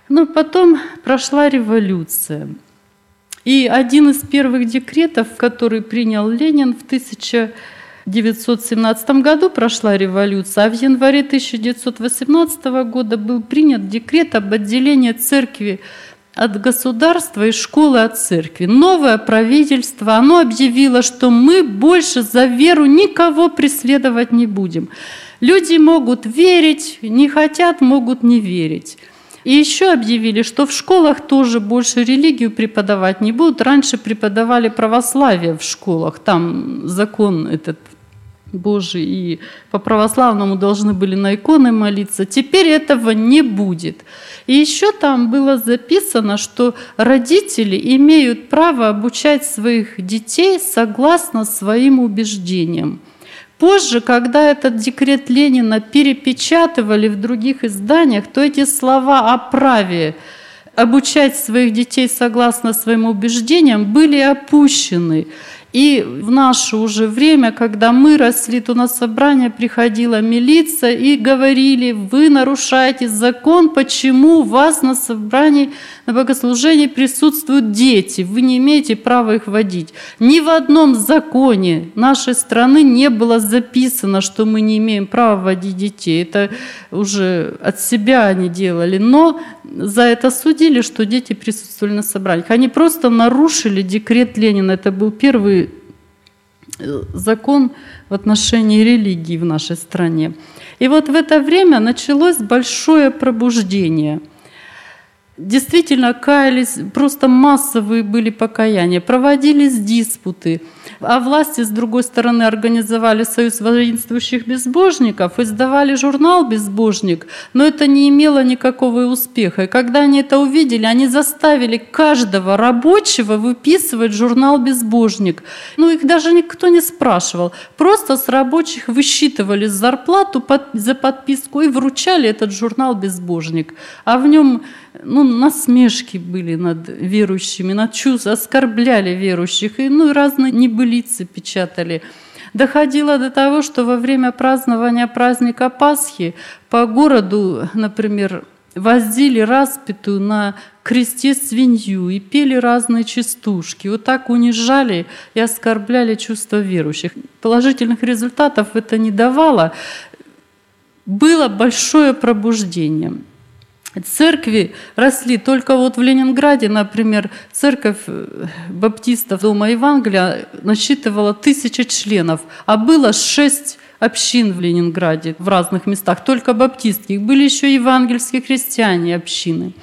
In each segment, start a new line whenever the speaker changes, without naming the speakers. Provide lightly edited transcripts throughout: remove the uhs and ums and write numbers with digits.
Но потом прошла революция. И один из первых декретов, который принял Ленин в 1917 году, прошла революция, а в январе 1918 года был принят декрет об отделении церкви от государства и школы от церкви. Новое правительство, оно объявило, что мы больше за веру никого преследовать не будем. Люди могут верить, не хотят, могут не верить. И еще объявили, что в школах тоже больше религию преподавать не будут. Раньше преподавали православие в школах, там закон этот Божий, и по православному должны были на иконы молиться. Теперь этого не будет. И еще там было записано, что родители имеют право обучать своих детей согласно своим убеждениям. Позже, когда этот декрет Ленина перепечатывали в других изданиях, то эти слова о праве обучать своих детей согласно своим убеждениям были опущены. И в наше уже время, когда мы росли, то на собрание приходила милиция и говорили: вы нарушаете закон, почему у вас на собрании, на богослужении присутствуют дети, вы не имеете права их водить. Ни в одном законе нашей страны не было записано, что мы не имеем права водить детей. Это уже от себя они делали, но за это судили, что дети присутствовали на собраниях. Они просто нарушили декрет Ленина. Это был первый закон в отношении религии в нашей стране. И вот в это время началось большое пробуждение. Действительно каялись, просто массовые были покаяния, проводились диспуты. А власти, с другой стороны, организовали союз воинствующих безбожников, издавали журнал «Безбожник», но это не имело никакого успеха. И когда они это увидели, они заставили каждого рабочего выписывать журнал «Безбожник». Их даже никто не спрашивал. Просто с рабочих высчитывали зарплату за подписку и вручали этот журнал «Безбожник». А в нем насмешки были над верующими, оскорбляли верующих, и разные небылицы печатали. Доходило до того, что во время празднования праздника Пасхи по городу, например, возили распятую на кресте свинью и пели разные частушки. Вот так унижали и оскорбляли чувства верующих. Положительных результатов это не давало. Было большое пробуждение. Церкви росли. Только вот в Ленинграде, например, церковь баптистов Дома Евангелия насчитывала 1000 членов, а было 6 общин в Ленинграде в разных местах, только баптистских. Были еще евангельские христиане общины.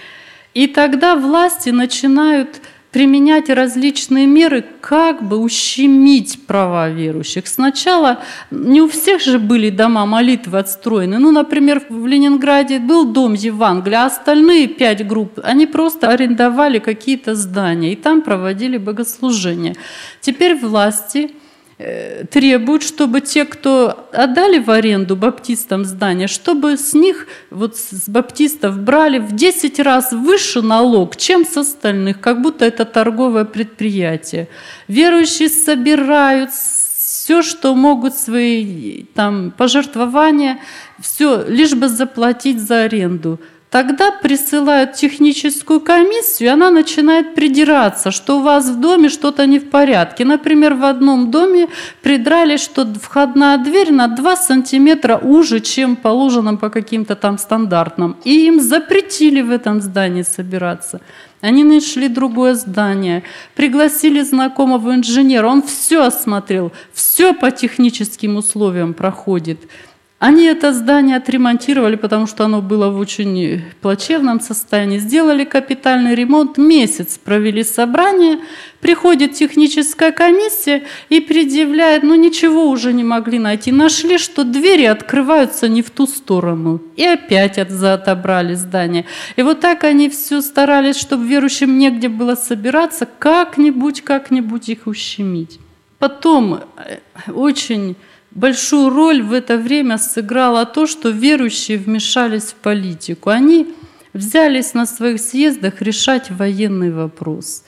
И тогда власти начинают применять различные меры, как бы ущемить права верующих. Сначала не у всех же были дома молитвы отстроены. Например, в Ленинграде был дом Евангелия, а остальные 5 групп, они просто арендовали какие-то здания и там проводили богослужения. Теперь власти требуют, чтобы те, кто отдали в аренду баптистам здание, чтобы с них, с баптистов, брали в 10 раз выше налог, чем с остальных, как будто это торговое предприятие. Верующие собирают все, что могут, свои пожертвования, все, лишь бы заплатить за аренду. Тогда присылают техническую комиссию, и она начинает придираться, что у вас в доме что-то не в порядке. Например, в одном доме придрали, что входная дверь на 2 сантиметра уже, чем положено по каким-то там стандартам. И им запретили в этом здании собираться. Они нашли другое здание, пригласили знакомого инженера, он все осмотрел, все по техническим условиям проходит. Они это здание отремонтировали, потому что оно было в очень плачевном состоянии. Сделали капитальный ремонт, месяц провели собрание, приходит техническая комиссия и предъявляет, ничего уже не могли найти. Нашли, что двери открываются не в ту сторону. И опять отобрали здание. И вот так они все старались, чтобы верующим негде было собираться, как-нибудь их ущемить. Потом очень большую роль в это время сыграло то, что верующие вмешались в политику. Они взялись на своих съездах решать военный вопрос.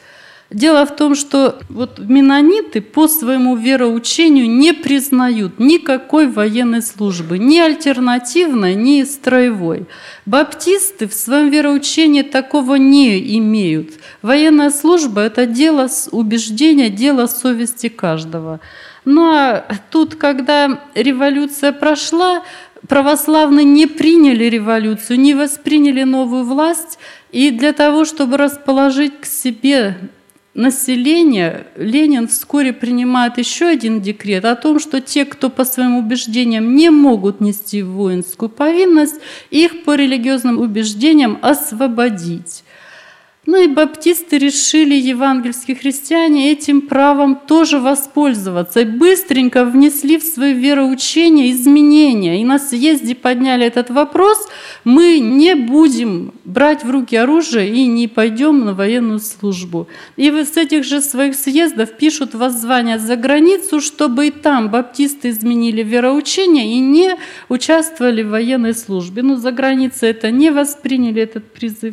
Дело в том, что вот меннониты по своему вероучению не признают никакой военной службы, ни альтернативной, ни строевой. Баптисты в своем вероучении такого не имеют. Военная служба – это дело убеждения, дело совести каждого. Ну а тут, когда революция прошла, православные не приняли революцию, не восприняли новую власть, и для того, чтобы расположить к себе население, Ленин вскоре принимает еще один декрет о том, что те, кто по своим убеждениям не могут нести воинскую повинность, их по религиозным убеждениям освободить. Ну и баптисты решили, евангельские христиане, этим правом тоже воспользоваться. И быстренько внесли в свое вероучение изменения. И на съезде подняли этот вопрос: мы не будем брать в руки оружие и не пойдем на военную службу. И с этих же своих съездов пишут воззвания за границу, чтобы и там баптисты изменили вероучение и не участвовали в военной службе. Но за границей это не восприняли, этот призыв.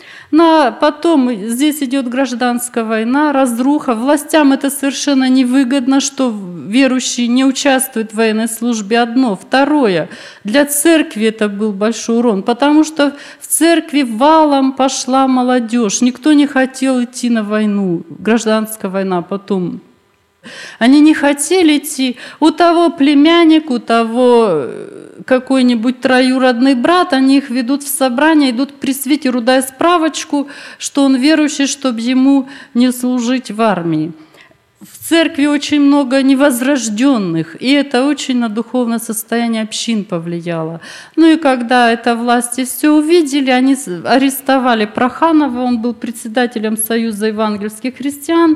Но потом здесь идет гражданская война, разруха. Властям это совершенно невыгодно, что верующие не участвуют в военной службе. Одно. Второе. Для церкви это был большой урон, потому что в церкви валом пошла молодежь. Никто не хотел идти на войну. Гражданская война потом. Они не хотели идти. У того племянник, у того какой-нибудь троюродный брат, они их ведут в собрание, идут к пресвитеру, дай справочку, что он верующий, чтобы ему не служить в армии. В церкви очень много невозрожденных, и это очень на духовное состояние общин повлияло. Ну и когда это власти все увидели, они арестовали Проханова, он был председателем Союза евангельских христиан,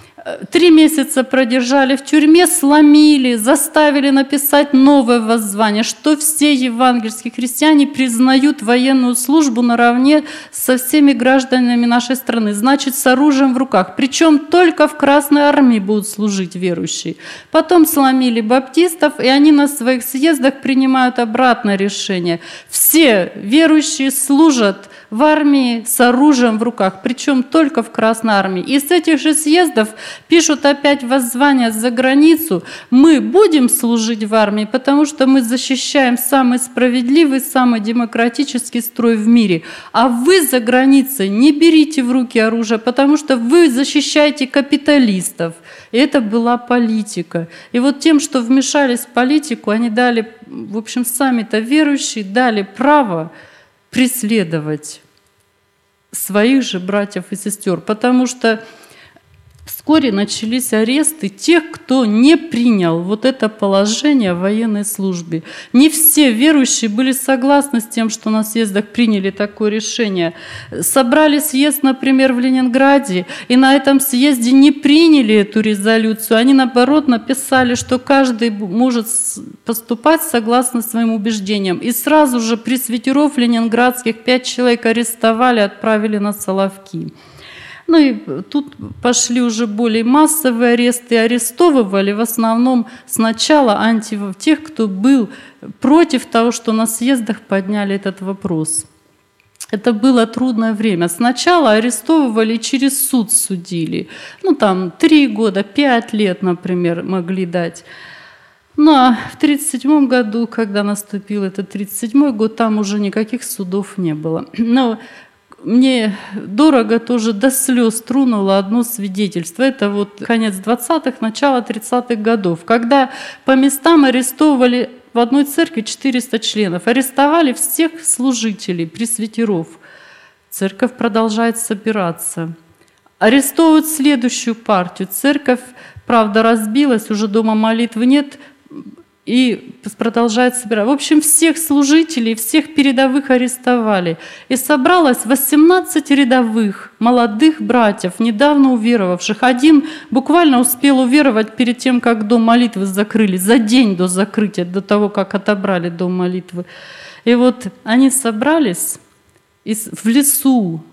3 месяца продержали в тюрьме, сломили, заставили написать новое воззвание, что все евангельские христиане признают военную службу наравне со всеми гражданами нашей страны, значит, с оружием в руках. Причем только в Красной армии будут служить верующие. Потом сломили баптистов, и они на своих съездах принимают обратное решение. Все верующие служат в армии с оружием в руках, причем только в Красной армии. И с этих же съездов пишут опять воззвания за границу: мы будем служить в армии, потому что мы защищаем самый справедливый, самый демократический строй в мире. А вы за границей не берите в руки оружие, потому что вы защищаете капиталистов. И это была политика. И вот тем, что вмешались в политику, они дали, в общем, сами-то верующие дали право преследовать своих же братьев и сестер, потому что вскоре начались аресты тех, кто не принял вот это положение в военной службе. Не все верующие были согласны с тем, что на съездах приняли такое решение. Собрали съезд, например, в Ленинграде, и на этом съезде не приняли эту резолюцию. Они, наоборот, написали, что каждый может поступать согласно своим убеждениям. И сразу же пресвитеров ленинградских 5 человек арестовали, отправили на Соловки. Ну и тут пошли уже более массовые аресты. Арестовывали в основном сначала тех, кто был против того, что на съездах подняли этот вопрос. Это было трудное время. Сначала арестовывали, через суд судили. Ну там 3 года, 5 лет, например, могли дать. Ну а в 1937 году, когда наступил этот 1937 год, там уже никаких судов не было. Но мне дорого тоже до слез тронуло одно свидетельство. Это вот конец 20-х, начало 30-х годов, когда по местам арестовывали в одной церкви 400 членов, арестовали всех служителей, пресвитеров. Церковь продолжает собираться. Арестовывают следующую партию. Церковь, правда, разбилась, уже дома молитвы нет, и продолжает собирать. В общем, всех служителей, всех передовых арестовали. И собралось 18 рядовых, молодых братьев, недавно уверовавших. Один буквально успел уверовать перед тем, как дом молитвы закрыли, за день до закрытия, до того, как отобрали дом молитвы. И вот они собрались в лесу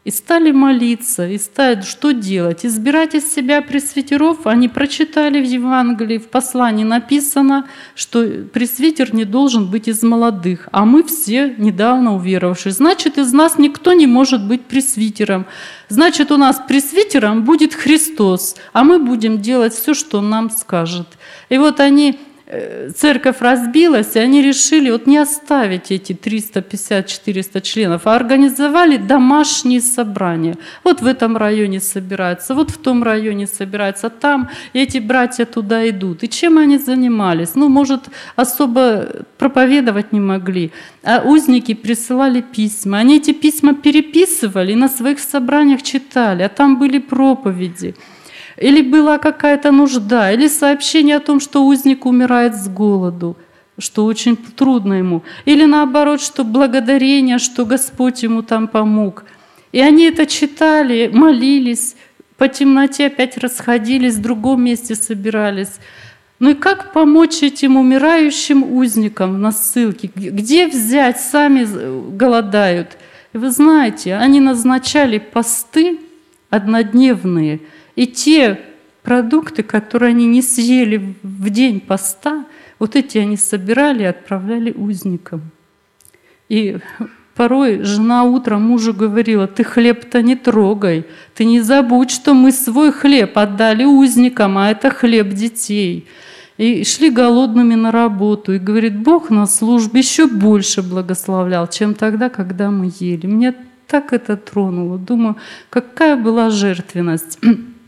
И стали молиться, и стали, что делать? Избирать из себя пресвитеров. Они прочитали в Евангелии, в послании написано, что пресвитер не должен быть из молодых, а мы все недавно уверовавшие. Значит, из нас никто не может быть пресвитером. Значит, у нас пресвитером будет Христос, а мы будем делать все, что Он нам скажет. И вот церковь разбилась, и они решили вот не оставить эти 350-400 членов, а организовали домашние собрания. Вот в этом районе собираются, вот в том районе собираются, там, и эти братья туда идут. И чем они занимались? Может, особо проповедовать не могли, а узники присылали письма. Они эти письма переписывали и на своих собраниях читали, а там были проповеди. Или была какая-то нужда, или сообщение о том, что узник умирает с голоду, что очень трудно ему. Или наоборот, что благодарение, что Господь ему там помог. И они это читали, молились, по темноте опять расходились, в другом месте собирались. И как помочь этим умирающим узникам на ссылке? Где взять? Сами голодают. И вы знаете, они назначали посты однодневные, и те продукты, которые они не съели в день поста, вот эти они собирали и отправляли узникам. И порой жена утром мужу говорила: ты хлеб-то не трогай, ты не забудь, что мы свой хлеб отдали узникам, а это хлеб детей. И шли голодными на работу. И говорит, Бог на службе еще больше благословлял, чем тогда, когда мы ели. Меня так это тронуло. Думаю, какая была жертвенность.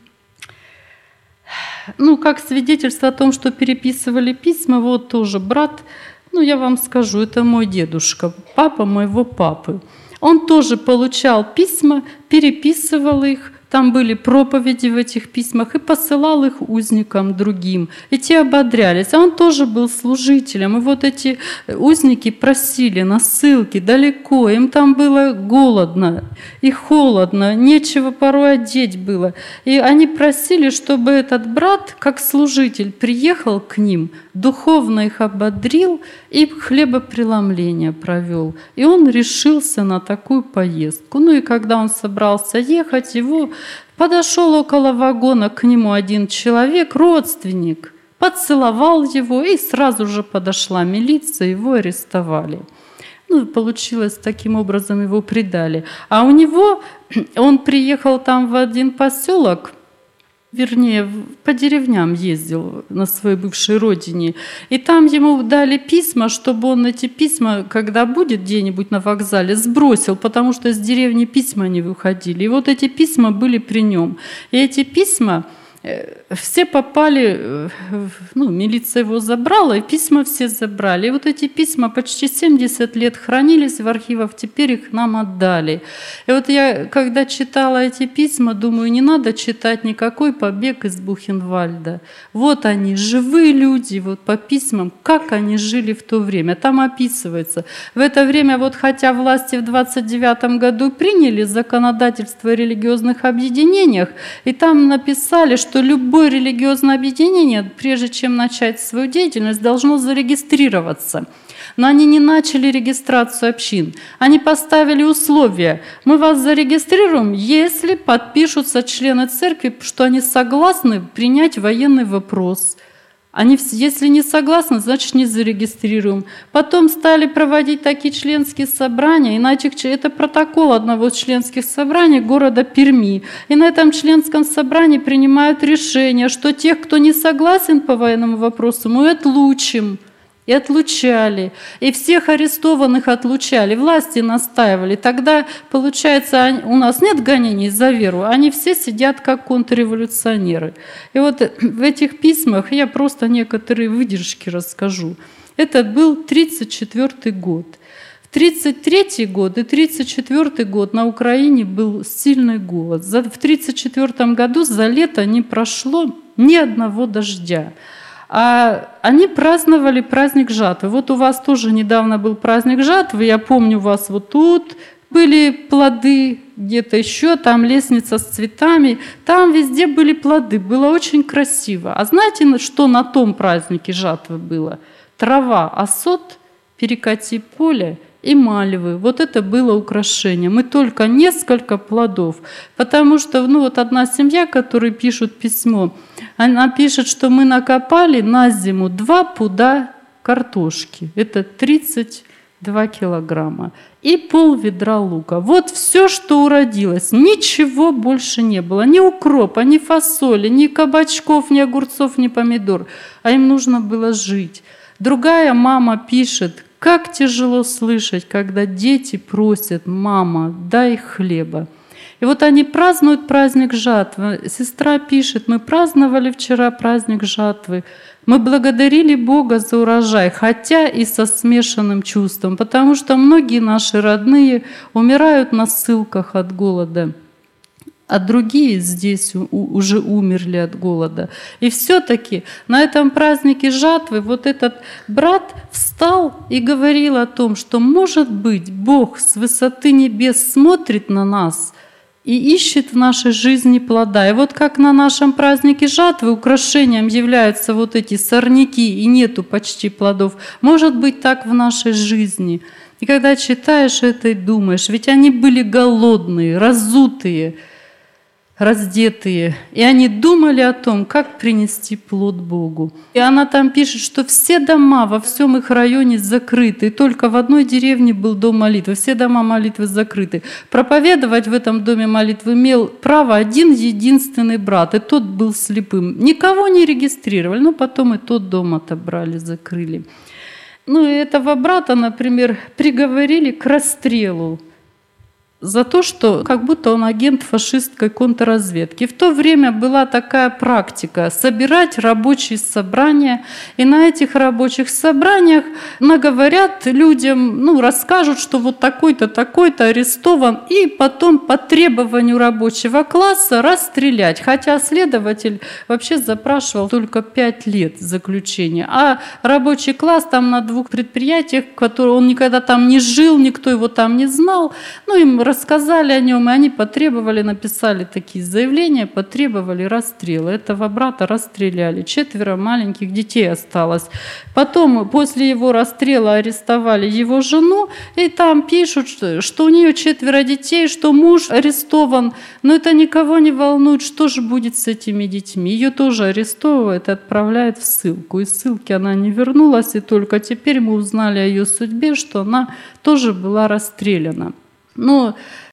Как свидетельство о том, что переписывали письма, вот тоже брат, я вам скажу, это мой дедушка, папа моего папы. Он тоже получал письма, переписывал их, там были проповеди в этих письмах, и посылал их узникам другим. И те ободрялись. А он тоже был служителем. И вот эти узники просили на ссылке далеко. Им там было голодно и холодно, нечего порой одеть было. И они просили, чтобы этот брат, как служитель, приехал к ним, духовно их ободрил и хлебопреломление провел. И он решился на такую поездку. И когда он собрался ехать, подошел около вагона к нему один человек, родственник, поцеловал его, и сразу же подошла милиция, его арестовали. Получилось, таким образом его предали. А у него, он приехал там в один поселок, вернее, по деревням ездил на своей бывшей родине. И там ему дали письма, чтобы он эти письма, когда будет где-нибудь на вокзале, сбросил, потому что из деревни письма не выходили. И вот эти письма были при нем. И эти письма все попали, милиция его забрала, и письма все забрали. И вот эти письма почти 70 лет хранились в архивах, теперь их нам отдали. И вот я, когда читала эти письма, думаю, не надо читать никакой побег из Бухенвальда. Вот они, живые люди, вот по письмам, как они жили в то время. Там описывается. В это время, хотя власти в 29 году приняли законодательство о религиозных объединениях, и там написали, что любое религиозное объединение, прежде чем начать свою деятельность, должно зарегистрироваться. Но они не начали регистрацию общин. Они поставили условия. Мы вас зарегистрируем, если подпишутся члены церкви, что они согласны принять военный вопрос. Если не согласны, значит не зарегистрируем. Потом стали проводить такие членские собрания. Это протокол одного из членских собраний города Перми. И на этом членском собрании принимают решение, что тех, кто не согласен по военному вопросу, мы отлучим. И отлучали. И всех арестованных отлучали. Власти настаивали. Тогда, получается, у нас нет гонений за веру. Они все сидят как контрреволюционеры. И вот в этих письмах я просто некоторые выдержки расскажу. Это был 1934 год. В 1933 год и 1934 год на Украине был сильный голод. В 1934 году за лето не прошло ни одного дождя. А они праздновали праздник жатвы. Вот у вас тоже недавно был праздник жатвы. Я помню, у вас вот тут были плоды, где-то еще, там лестница с цветами. Там везде были плоды. Было очень красиво. А знаете, что на том празднике жатвы было? Трава, осот, перекати поле и мальвы. Вот это было украшением. И только несколько плодов. Потому что вот одна семья, которая пишет письмо, она пишет, что мы накопали на зиму 2 пуда картошки. Это 32 килограмма. И пол-ведра лука. Вот все, что уродилось. Ничего больше не было. Ни укропа, ни фасоли, ни кабачков, ни огурцов, ни помидор. А им нужно было жить. Другая мама пишет: как тяжело слышать, когда дети просят: «Мама, дай хлеба». И вот они празднуют праздник жатвы. Сестра пишет: мы праздновали вчера праздник жатвы. Мы благодарили Бога за урожай, хотя и со смешанным чувством, потому что многие наши родные умирают на ссылках от голода, а другие здесь уже умерли от голода. И все-таки на этом празднике жатвы вот этот брат встал и говорил о том, что, может быть, Бог с высоты небес смотрит на нас и ищет в нашей жизни плода. И вот как на нашем празднике жатвы украшением являются вот эти сорняки, и нету почти плодов, может быть так в нашей жизни. И когда читаешь это и думаешь, ведь они были голодные, разутые, раздетые, и они думали о том, как принести плод Богу. И она там пишет, что все дома во всем их районе закрыты, и только в одной деревне был дом молитвы, все дома молитвы закрыты. Проповедовать в этом доме молитвы имел право один единственный брат, и тот был слепым. Никого не регистрировали, но потом и тот дом отобрали, закрыли. И этого брата, например, приговорили к расстрелу за то, что как будто он агент фашистской контрразведки. В то время была такая практика – собирать рабочие собрания, и на этих рабочих собраниях наговорят людям, расскажут, что вот такой-то, такой-то арестован, и потом по требованию рабочего класса расстрелять. Хотя следователь вообще запрашивал только 5 лет заключения. А рабочий класс там на 2 предприятиях, которые он никогда там не жил, никто его там не знал, им рассказали о нем, и они потребовали, написали такие заявления, потребовали расстрела. Этого брата расстреляли. 4 маленьких детей осталось. Потом, после его расстрела, арестовали его жену, и там пишут, что у нее 4 детей, что муж арестован. Но это никого не волнует, что же будет с этими детьми. Ее тоже арестовывают и отправляют в ссылку. Из ссылки она не вернулась, и только теперь мы узнали о ее судьбе, что она тоже была расстреляна.